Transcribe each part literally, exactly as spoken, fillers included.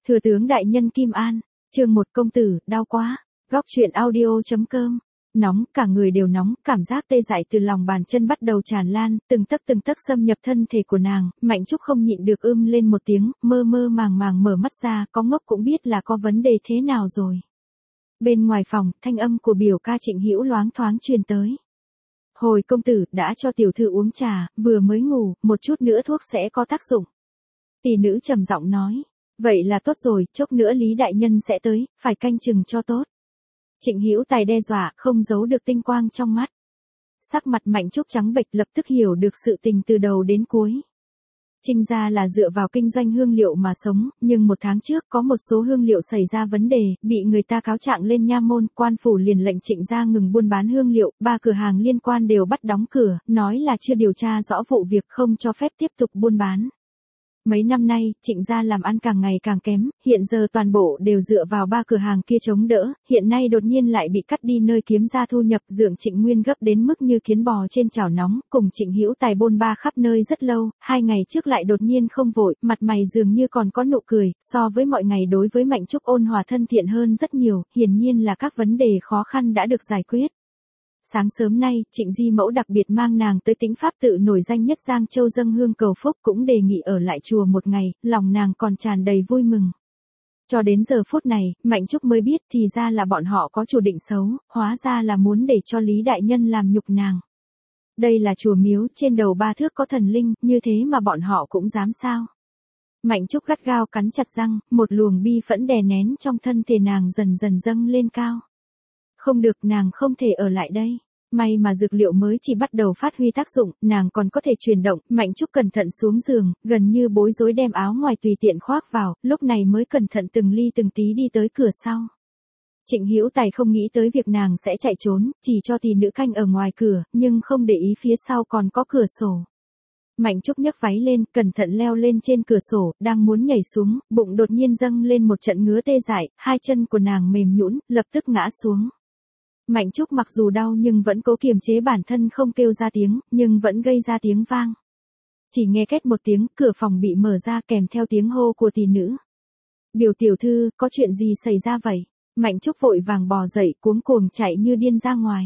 Thừa tướng đại nhân Kim An, chương một công tử, đau quá. Góc truyện audio.com. Nóng, cả người đều nóng, cảm giác tê dại từ lòng bàn chân bắt đầu tràn lan, từng tấc từng tấc xâm nhập thân thể của nàng, Mạnh Trúc không nhịn được ưm lên một tiếng, mơ mơ màng màng mở mắt ra, có ngốc cũng biết là có vấn đề thế nào rồi. Bên ngoài phòng, thanh âm của biểu ca Trịnh Hữu loáng thoáng truyền tới. Hồi công tử, đã cho tiểu thư uống trà, vừa mới ngủ, một chút nữa thuốc sẽ có tác dụng. Tỷ nữ trầm giọng nói. Vậy là tốt rồi, chốc nữa Lý đại nhân sẽ tới, phải canh chừng cho tốt. Trịnh Hữu Tài đe dọa, không giấu được tinh quang trong mắt. Sắc mặt Mạnh Trúc trắng bệch, lập tức hiểu được sự tình từ đầu đến cuối. Trịnh gia là dựa vào kinh doanh hương liệu mà sống, nhưng một tháng trước có một số hương liệu xảy ra vấn đề, bị người ta cáo trạng lên nha môn, quan phủ liền lệnh Trịnh gia ngừng buôn bán hương liệu, ba cửa hàng liên quan đều bắt đóng cửa, nói là chưa điều tra rõ vụ việc không cho phép tiếp tục buôn bán. Mấy năm nay, Trịnh gia làm ăn càng ngày càng kém, hiện giờ toàn bộ đều dựa vào ba cửa hàng kia chống đỡ, hiện nay đột nhiên lại bị cắt đi nơi kiếm ra thu nhập, dượng Trịnh Nguyên gấp đến mức như kiến bò trên chảo nóng, cùng Trịnh Hữu Tài bôn ba khắp nơi rất lâu, hai ngày trước lại đột nhiên không vội, mặt mày dường như còn có nụ cười, so với mọi ngày đối với Mạnh Trúc ôn hòa thân thiện hơn rất nhiều, hiển nhiên là các vấn đề khó khăn đã được giải quyết. Sáng sớm nay, Trịnh Di Mẫu đặc biệt mang nàng tới Tĩnh Pháp tự nổi danh nhất Giang Châu dâng hương cầu phúc, cũng đề nghị ở lại chùa một ngày, lòng nàng còn tràn đầy vui mừng. Cho đến giờ phút này, Mạnh Trúc mới biết thì ra là bọn họ có chủ định xấu, hóa ra là muốn để cho Lý đại nhân làm nhục nàng. Đây là chùa miếu, trên đầu ba thước có thần linh, như thế mà bọn họ cũng dám sao? Mạnh Trúc gắt gao cắn chặt răng, một luồng bi phẫn đè nén trong thân thể nàng dần dần dâng lên cao. Không được, nàng không thể ở lại đây. May mà dược liệu mới chỉ bắt đầu phát huy tác dụng, nàng còn có thể chuyển động. Mạnh Trúc cẩn thận xuống giường, gần như bối rối đem áo ngoài tùy tiện khoác vào, lúc này mới cẩn thận từng ly từng tí đi tới cửa sau. Trịnh Hữu Tài không nghĩ tới việc nàng sẽ chạy trốn, chỉ cho tỷ nữ canh ở ngoài cửa, nhưng không để ý phía sau còn có cửa sổ. Mạnh Trúc nhấc váy lên, cẩn thận leo lên trên cửa sổ, đang muốn nhảy xuống, bụng đột nhiên dâng lên một trận ngứa tê dại, hai chân của nàng mềm nhũn, lập tức ngã xuống. Mạnh Trúc mặc dù đau nhưng vẫn cố kiềm chế bản thân không kêu ra tiếng, nhưng vẫn gây ra tiếng vang. Chỉ nghe két một tiếng, cửa phòng bị mở ra kèm theo tiếng hô của tỷ nữ. Biểu tiểu thư, có chuyện gì xảy ra vậy? Mạnh Trúc vội vàng bò dậy, cuống cuồng chạy như điên ra ngoài.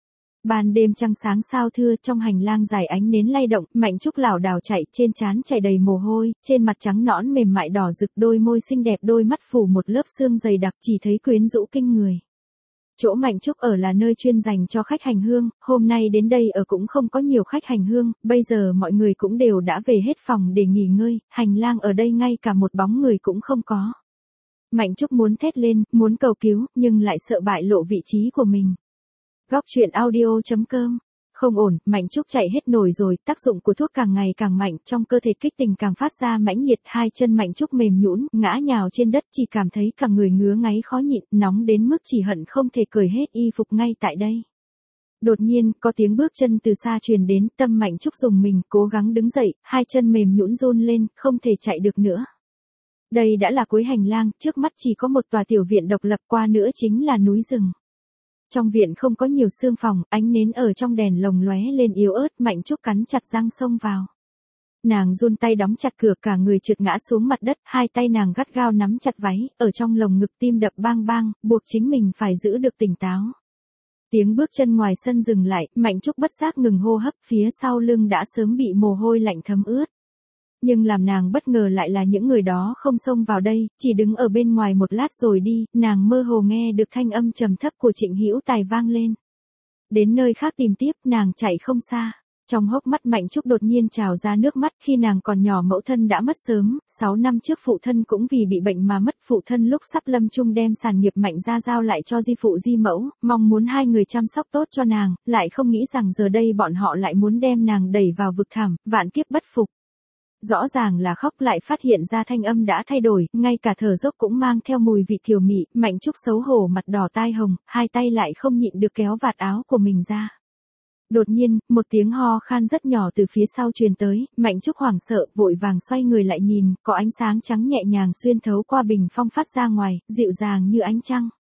Ban đêm trăng sáng sao thưa, trong hành lang dài ánh nến lay động, Mạnh Trúc lảo đảo chạy, trên trán chảy đầy mồ hôi, trên mặt trắng nõn mềm mại đỏ rực, đôi môi xinh đẹp, đôi mắt phủ một lớp sương dày đặc, chỉ thấy quyến rũ kinh người. Chỗ Mạnh Trúc ở là nơi chuyên dành cho khách hành hương, hôm nay đến đây ở cũng không có nhiều khách hành hương, bây giờ mọi người cũng đều đã về hết phòng để nghỉ ngơi, hành lang ở đây ngay cả một bóng người cũng không có. Mạnh Trúc muốn thét lên, muốn cầu cứu, nhưng lại sợ bại lộ vị trí của mình. Góc truyện audio.com. Không ổn, Mạnh Trúc chạy hết nổi rồi, tác dụng của thuốc càng ngày càng mạnh, trong cơ thể kích tình càng phát ra mãnh liệt, hai chân Mạnh Trúc mềm nhũn, ngã nhào trên đất, chỉ cảm thấy cả người ngứa ngáy khó nhịn, nóng đến mức chỉ hận không thể cởi hết y phục ngay tại đây. Đột nhiên, có tiếng bước chân từ xa truyền đến, tâm Mạnh Trúc dùng mình, cố gắng đứng dậy, hai chân mềm nhũn run lên, không thể chạy được nữa. Đây đã là cuối hành lang, trước mắt chỉ có một tòa tiểu viện độc lập, qua nữa chính là núi rừng. Trong viện không có nhiều xương phòng, ánh nến ở trong đèn lồng lóe lên yếu ớt, Mạnh Trúc cắn chặt răng xông vào. Nàng run tay đóng chặt cửa, cả người trượt ngã xuống mặt đất, hai tay nàng gắt gao nắm chặt váy, ở trong lồng ngực tim đập bang bang, buộc chính mình phải giữ được tỉnh táo. Tiếng bước chân ngoài sân dừng lại, Mạnh Trúc bất giác ngừng hô hấp, phía sau lưng đã sớm bị mồ hôi lạnh thấm ướt. Nhưng làm nàng bất ngờ lại là những người đó không xông vào đây, chỉ đứng ở bên ngoài một lát rồi đi, nàng mơ hồ nghe được thanh âm trầm thấp của Trịnh Hữu Tài vang lên. Đến nơi khác tìm tiếp, nàng chạy không xa. Trong hốc mắt Mạnh Trúc đột nhiên trào ra nước mắt, khi nàng còn nhỏ mẫu thân đã mất sớm, sáu năm trước phụ thân cũng vì bị bệnh mà mất, phụ thân lúc sắp lâm chung đem sản nghiệp Mạnh gia giao lại cho di phụ di mẫu, mong muốn hai người chăm sóc tốt cho nàng, lại không nghĩ rằng giờ đây bọn họ lại muốn đem nàng đẩy vào vực thẳm, vạn kiếp bất phục. Rõ ràng là khóc, lại phát hiện ra thanh âm đã thay đổi, ngay cả thở dốc cũng mang theo mùi vị kiều mị, Mạnh Trúc xấu hổ mặt đỏ tai hồng, hai tay lại không nhịn được kéo vạt áo của mình ra. Đột nhiên, một tiếng ho khan rất nhỏ từ phía sau truyền tới, Mạnh Trúc hoảng sợ, vội vàng xoay người lại nhìn, có ánh sáng trắng nhẹ nhàng xuyên thấu qua bình phong phát ra ngoài, dịu dàng như ánh trăng.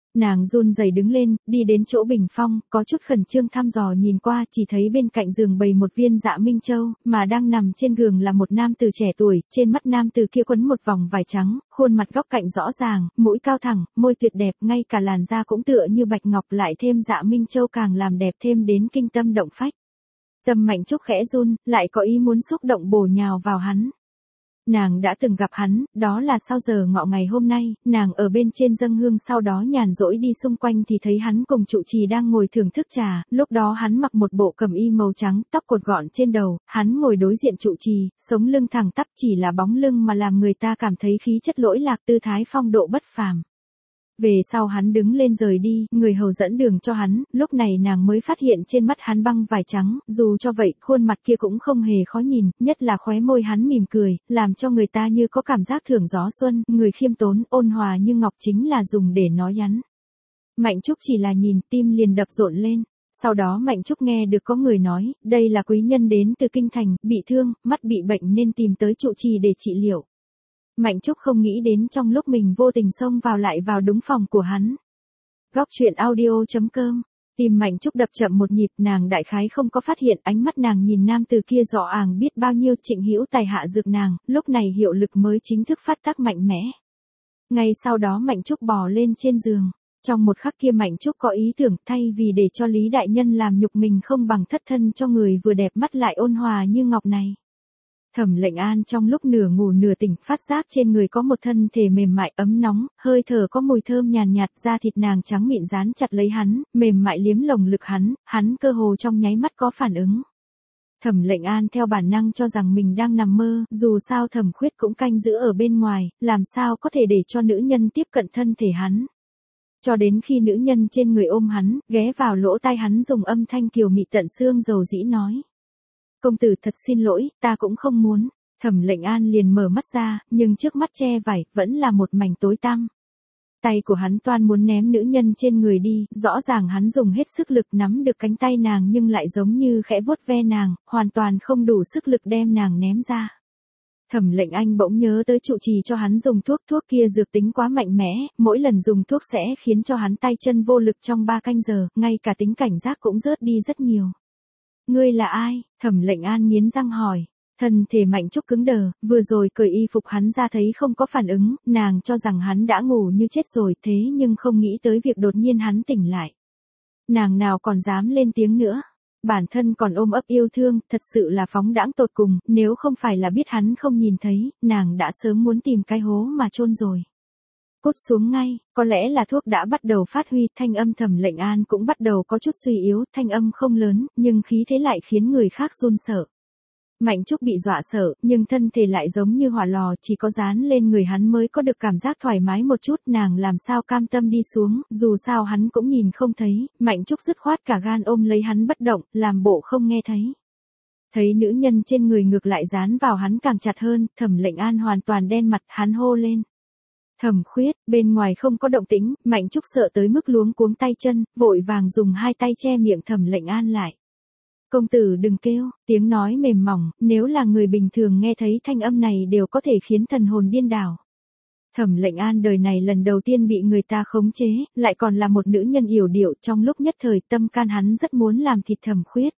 Nàng run rẩy đứng lên, đi đến chỗ bình phong, có chút khẩn trương thăm dò nhìn qua, chỉ thấy bên cạnh giường bày một viên Dạ Minh Châu, mà đang nằm trên giường là một nam tử trẻ tuổi, trên mắt nam tử kia quấn một vòng vải trắng, khuôn mặt góc cạnh rõ ràng, mũi cao thẳng, môi tuyệt đẹp, ngay cả làn da cũng tựa như bạch ngọc, lại thêm Dạ Minh Châu càng làm đẹp thêm đến kinh tâm động phách. Tâm Mạnh Trúc khẽ run, lại có ý muốn xúc động bổ nhào vào hắn. Nàng đã từng gặp hắn, đó là sau giờ ngọ ngày hôm nay, nàng ở bên trên dâng hương sau đó nhàn rỗi đi xung quanh thì thấy hắn cùng trụ trì đang ngồi thưởng thức trà, lúc đó hắn mặc một bộ cẩm y màu trắng, tóc cột gọn trên đầu, hắn ngồi đối diện trụ trì, sống lưng thẳng tắp chỉ là bóng lưng mà làm người ta cảm thấy khí chất lỗi lạc tư thái phong độ bất phàm. Về sau hắn đứng lên rời đi, người hầu dẫn đường cho hắn, lúc này nàng mới phát hiện trên mắt hắn băng vải trắng, dù cho vậy, khuôn mặt kia cũng không hề khó nhìn, nhất là khóe môi hắn mỉm cười, làm cho người ta như có cảm giác thưởng gió xuân, người khiêm tốn, ôn hòa như ngọc chính là dùng để nói nhắn. Mạnh Trúc chỉ là nhìn, tim liền đập rộn lên. Sau đó Mạnh Trúc nghe được có người nói, đây là quý nhân đến từ kinh thành, bị thương, mắt bị bệnh nên tìm tới trụ trì để trị liệu. Mạnh Trúc không nghĩ đến trong lúc mình vô tình xông vào lại vào đúng phòng của hắn. Góc truyện audio chấm com. Tim Mạnh Trúc đập chậm một nhịp, nàng đại khái không có phát hiện ánh mắt nàng nhìn nam từ kia rõ àng biết bao nhiêu. Trịnh Hữu Tài hạ dược nàng, lúc này hiệu lực mới chính thức phát tác mạnh mẽ. Ngay sau đó Mạnh Trúc bò lên trên giường. Trong một khắc kia Mạnh Trúc có ý tưởng thay vì để cho Lý Đại Nhân làm nhục mình không bằng thất thân cho người vừa đẹp mắt lại ôn hòa như ngọc này. Thẩm Lệnh An trong lúc nửa ngủ nửa tỉnh phát giác trên người có một thân thể mềm mại ấm nóng, hơi thở có mùi thơm nhàn nhạt, da thịt nàng trắng mịn dán chặt lấy hắn, mềm mại liếm lồng ngực hắn, hắn cơ hồ trong nháy mắt có phản ứng. Thẩm Lệnh An theo bản năng cho rằng mình đang nằm mơ, dù sao Thẩm Khuyết cũng canh giữ ở bên ngoài, làm sao có thể để cho nữ nhân tiếp cận thân thể hắn. Cho đến khi nữ nhân trên người ôm hắn, ghé vào lỗ tai hắn dùng âm thanh kiều mị tận xương dầu dĩ nói. Công tử thật xin lỗi, ta cũng không muốn. Thẩm Lệnh An liền mở mắt ra, nhưng trước mắt che vải, vẫn là một mảnh tối tăm. Tay của hắn toan muốn ném nữ nhân trên người đi, rõ ràng hắn dùng hết sức lực nắm được cánh tay nàng nhưng lại giống như khẽ vuốt ve nàng, hoàn toàn không đủ sức lực đem nàng ném ra. Thẩm Lệnh Anh bỗng nhớ tới trụ trì cho hắn dùng thuốc, thuốc kia dược tính quá mạnh mẽ, mỗi lần dùng thuốc sẽ khiến cho hắn tay chân vô lực trong ba canh giờ, ngay cả tính cảnh giác cũng rớt đi rất nhiều. Ngươi là ai? Thẩm Lệnh An nghiến răng hỏi. Thân thể Mạnh Trúc cứng đờ, vừa rồi cởi y phục hắn ra thấy không có phản ứng, nàng cho rằng hắn đã ngủ như chết rồi thế nhưng không nghĩ tới việc đột nhiên hắn tỉnh lại. Nàng nào còn dám lên tiếng nữa. Bản thân còn ôm ấp yêu thương, thật sự là phóng đãng tột cùng, nếu không phải là biết hắn không nhìn thấy, nàng đã sớm muốn tìm cái hố mà chôn rồi. Cút xuống ngay, có lẽ là thuốc đã bắt đầu phát huy, thanh âm Thẩm Lệnh An cũng bắt đầu có chút suy yếu, thanh âm không lớn, nhưng khí thế lại khiến người khác run sợ. Mạnh Trúc bị dọa sợ, nhưng thân thể lại giống như hỏa lò, chỉ có dán lên người hắn mới có được cảm giác thoải mái một chút, nàng làm sao cam tâm đi xuống, dù sao hắn cũng nhìn không thấy, Mạnh Trúc dứt khoát cả gan ôm lấy hắn bất động, làm bộ không nghe thấy. Thấy nữ nhân trên người ngược lại dán vào hắn càng chặt hơn, Thẩm Lệnh An hoàn toàn đen mặt, hắn hô lên. Thẩm Khuyết, bên ngoài không có động tĩnh, Mạnh Trúc sợ tới mức luống cuống tay chân, vội vàng dùng hai tay che miệng Thẩm Lệnh An lại. Công tử đừng kêu, tiếng nói mềm mỏng, nếu là người bình thường nghe thấy thanh âm này đều có thể khiến thần hồn điên đảo. Thẩm Lệnh An đời này lần đầu tiên bị người ta khống chế, lại còn là một nữ nhân yểu điệu, trong lúc nhất thời tâm can hắn rất muốn làm thịt Thẩm Khuyết.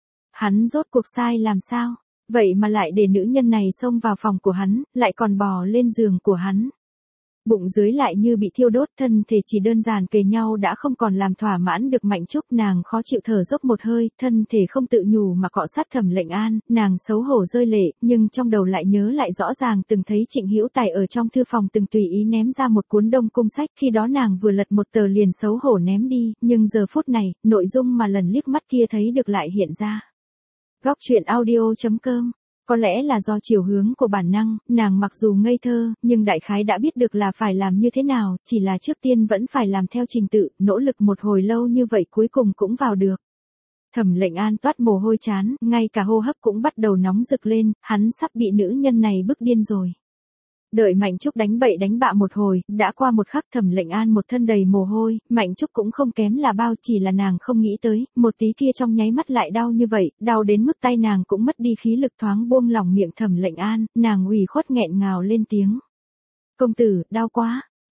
Hắn rốt cuộc sai làm sao, vậy mà lại để nữ nhân này xông vào phòng của hắn, lại còn bò lên giường của hắn. Bụng dưới lại như bị thiêu đốt, thân thể chỉ đơn giản kề nhau đã không còn làm thỏa mãn được Mạnh Trúc, nàng khó chịu thở dốc một hơi, thân thể không tự nhủ mà cọ sát Thẩm Lệnh An, nàng xấu hổ rơi lệ, nhưng trong đầu lại nhớ lại rõ ràng từng thấy Trịnh Hữu Tài ở trong thư phòng từng tùy ý ném ra một cuốn Đông Cung sách, khi đó nàng vừa lật một tờ liền xấu hổ ném đi, nhưng giờ phút này, nội dung mà lần liếc mắt kia thấy được lại hiện ra. Góc truyện audio chấm com. Có lẽ là do chiều hướng của bản năng, nàng mặc dù ngây thơ, nhưng đại khái đã biết được là phải làm như thế nào, chỉ là trước tiên vẫn phải làm theo trình tự, nỗ lực một hồi lâu như vậy cuối cùng cũng vào được. Thẩm Lệnh An toát mồ hôi chán, ngay cả hô hấp cũng bắt đầu nóng rực lên, hắn sắp bị nữ nhân này bức điên rồi. Đợi Mạnh Trúc đánh bậy đánh bạ một hồi, đã qua một khắc Thẩm Lệnh An một thân đầy mồ hôi, Mạnh Trúc cũng không kém là bao, chỉ là nàng không nghĩ tới, một tí kia trong nháy mắt lại đau như vậy, đau đến mức tay nàng cũng mất đi khí lực, thoáng buông lỏng miệng Thẩm Lệnh An, nàng ủy khuất nghẹn ngào lên tiếng. Công tử, đau quá.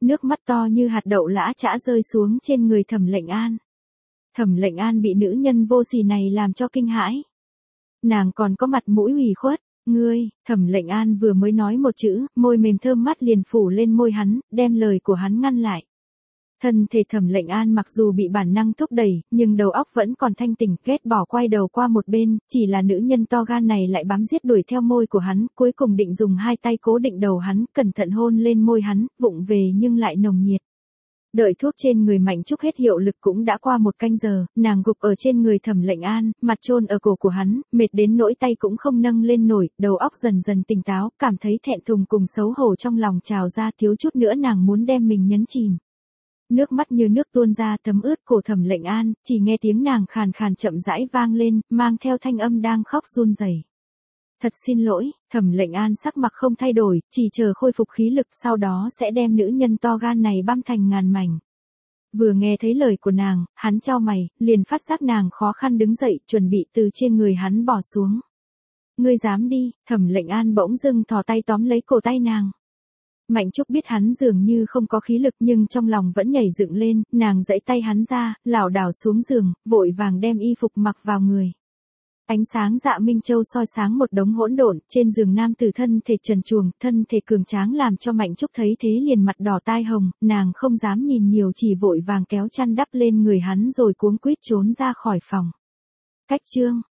Nước mắt to như hạt đậu lã chã rơi xuống trên người Thẩm Lệnh An. Thẩm Lệnh An bị nữ nhân vô sỉ này làm cho kinh hãi. Nàng còn có mặt mũi ủy khuất, ngươi, Thẩm Lệnh An vừa mới nói một chữ, môi mềm thơm mát liền phủ lên môi hắn, đem lời của hắn ngăn lại. Thân thể Thẩm Lệnh An mặc dù bị bản năng thúc đẩy, nhưng đầu óc vẫn còn thanh tỉnh, ghét bỏ quay đầu qua một bên, chỉ là nữ nhân to gan này lại bám giết đuổi theo môi của hắn, cuối cùng định dùng hai tay cố định đầu hắn, cẩn thận hôn lên môi hắn, vụng về nhưng lại nồng nhiệt. Đợi thuốc trên người Mạnh Trúc hết hiệu lực cũng đã qua một canh giờ, nàng gục ở trên người Thẩm Lệnh An, mặt chôn ở cổ của hắn, mệt đến nỗi tay cũng không nâng lên nổi, đầu óc dần dần tỉnh táo, cảm thấy thẹn thùng cùng xấu hổ trong lòng trào ra, thiếu chút nữa nàng muốn đem mình nhấn chìm. Nước mắt như nước tuôn ra thấm ướt cổ Thẩm Lệnh An, chỉ nghe tiếng nàng khàn khàn chậm rãi vang lên, mang theo thanh âm đang khóc run rẩy. Thật xin lỗi, Thẩm Lệnh An sắc mặt không thay đổi, chỉ chờ khôi phục khí lực sau đó sẽ đem nữ nhân to gan này băm thành ngàn mảnh. Vừa nghe thấy lời của nàng, hắn chau mày, liền phát giác nàng khó khăn đứng dậy, chuẩn bị từ trên người hắn bỏ xuống. Ngươi dám đi, Thẩm Lệnh An bỗng dưng thò tay tóm lấy cổ tay nàng. Mạnh Trúc biết hắn dường như không có khí lực nhưng trong lòng vẫn nhảy dựng lên, nàng giãy tay hắn ra, lảo đảo xuống giường, vội vàng đem y phục mặc vào người. Ánh sáng dạ minh châu soi sáng một đống hỗn độn, trên giường nam tử thân thể trần truồng, thân thể cường tráng làm cho Mạnh Trúc thấy thế liền mặt đỏ tai hồng, nàng không dám nhìn nhiều chỉ vội vàng kéo chăn đắp lên người hắn rồi cuống quýt trốn ra khỏi phòng. Cách chương